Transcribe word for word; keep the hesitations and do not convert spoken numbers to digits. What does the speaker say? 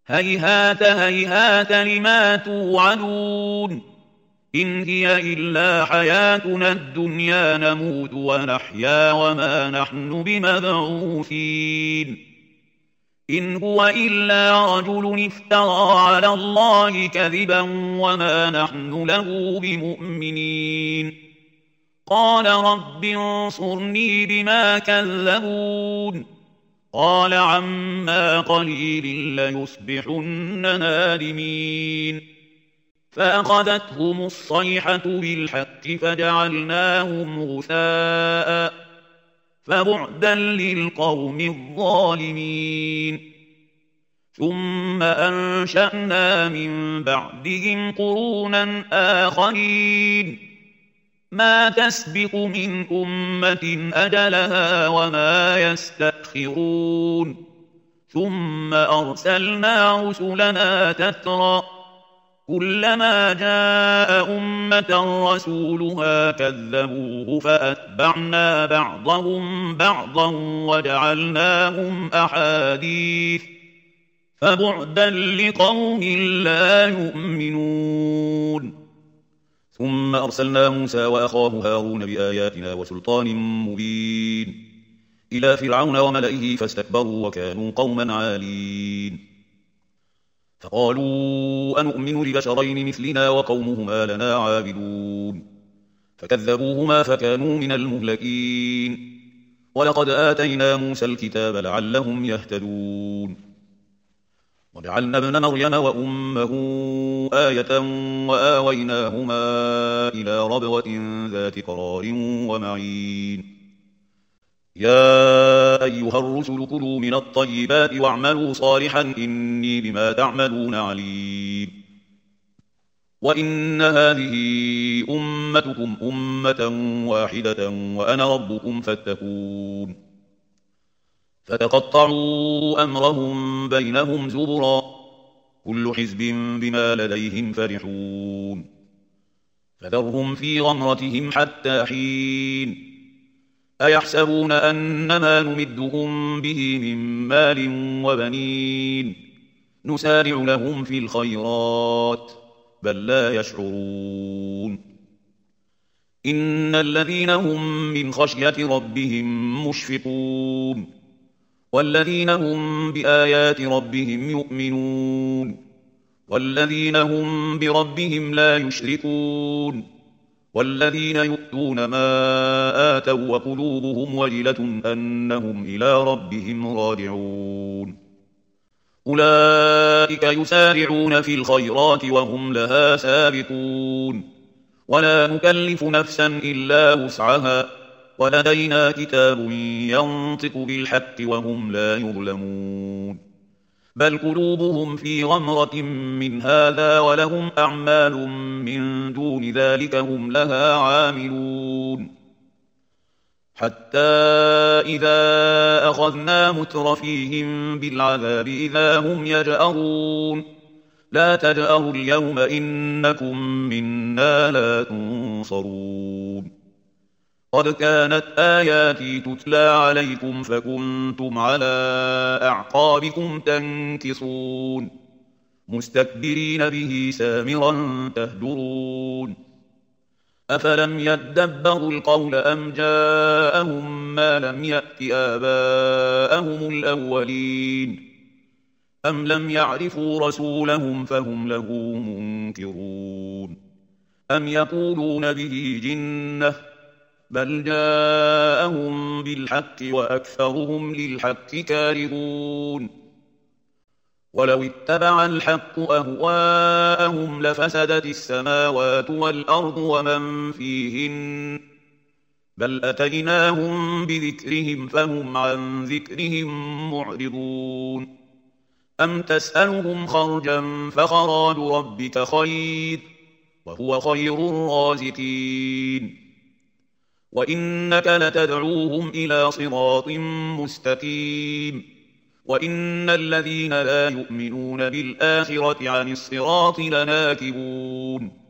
هيهات هيهات لما توعدون إن هي إلا حياتنا الدنيا نموت ونحيا وما نحن بمبعوثين إن هو إلا رجل افترى على الله كذبا وما نحن له بمؤمنين قال رب انصرني بما كذبون قال عما قليل ليصبحن نادمين فأخذتهم الصيحة بالحق فجعلناهم غثاء فبعدا للقوم الظالمين ثم أنشأنا من بعدهم قرونا آخرين ما تسبق من أمة أجلها وما يستأخرون ثم أرسلنا رسلنا تترى كلما جاء أمة رسولها كذبوه فأتبعنا بعضهم بعضا وجعلناهم أحاديث فبعدا لقوم لا يؤمنون ثم أرسلنا موسى وأخاه هارون بآياتنا وسلطان مبين إلى فرعون وملئه فاستكبروا وكانوا قوما عالين فقالوا أنؤمن لبشرين مثلنا وقومهما لنا عابدون فكذبوهما فكانوا من المهلكين ولقد آتينا موسى الكتاب لعلهم يهتدون وجعلنا ابن مريم وأمه آية وآويناهما إلى ربوة ذات قرار ومعين يا أيها الرسل كلوا من الطيبات واعملوا صالحا إني بما تعملون عليم وإن هذه أمتكم أمة واحدة وأنا ربكم فاتقون فتقطعوا أمرهم بينهم زبرا كل حزب بما لديهم فرحون فذرهم في غمرتهم حتى حين أيحسبون أنما نمدهم به من مال وبنين نسارع لهم في الخيرات بل لا يشعرون إن الذين هم من خشية ربهم مشفقون والذين هم بآيات ربهم يؤمنون والذين هم بربهم لا يشركون والذين يؤتون ما آتوا وقلوبهم وجلة أنهم إلى ربهم راجعون أولئك يسارعون في الخيرات وهم لها سابقون ولا نكلف نفسا إلا وسعها ولدينا كتاب ينطق بالحق وهم لا يظلمون بل قلوبهم في غمرة من هذا ولهم أعمال من دون ذلك هم لها عاملون حتى إذا أخذنا مترفيهم بالعذاب إذا هم يجأرون لا تجأروا اليوم إنكم منا لا تنصرون قد كانت آياتي تتلى عليكم فكنتم على أعقابكم تنكصون مستكبرين به سامرا تهجرون أفلم يدبروا القول أم جاءهم ما لم يأت آباءهم الأولين أم لم يعرفوا رسولهم فهم له منكرون أم يقولون به جنة بل جاءهم بالحق وأكثرهم للحق كارهون ولو اتبع الحق أهواءهم لفسدت السماوات والأرض ومن فيهن بل أتيناهم بذكرهم فهم عن ذكرهم معرضون أم تسألهم خرجا فخراج ربك خير وهو خير الرازقين وإنك لتدعوهم إلى صراط مستقيم وإن الذين لا يؤمنون بالآخرة عن الصراط لناكبون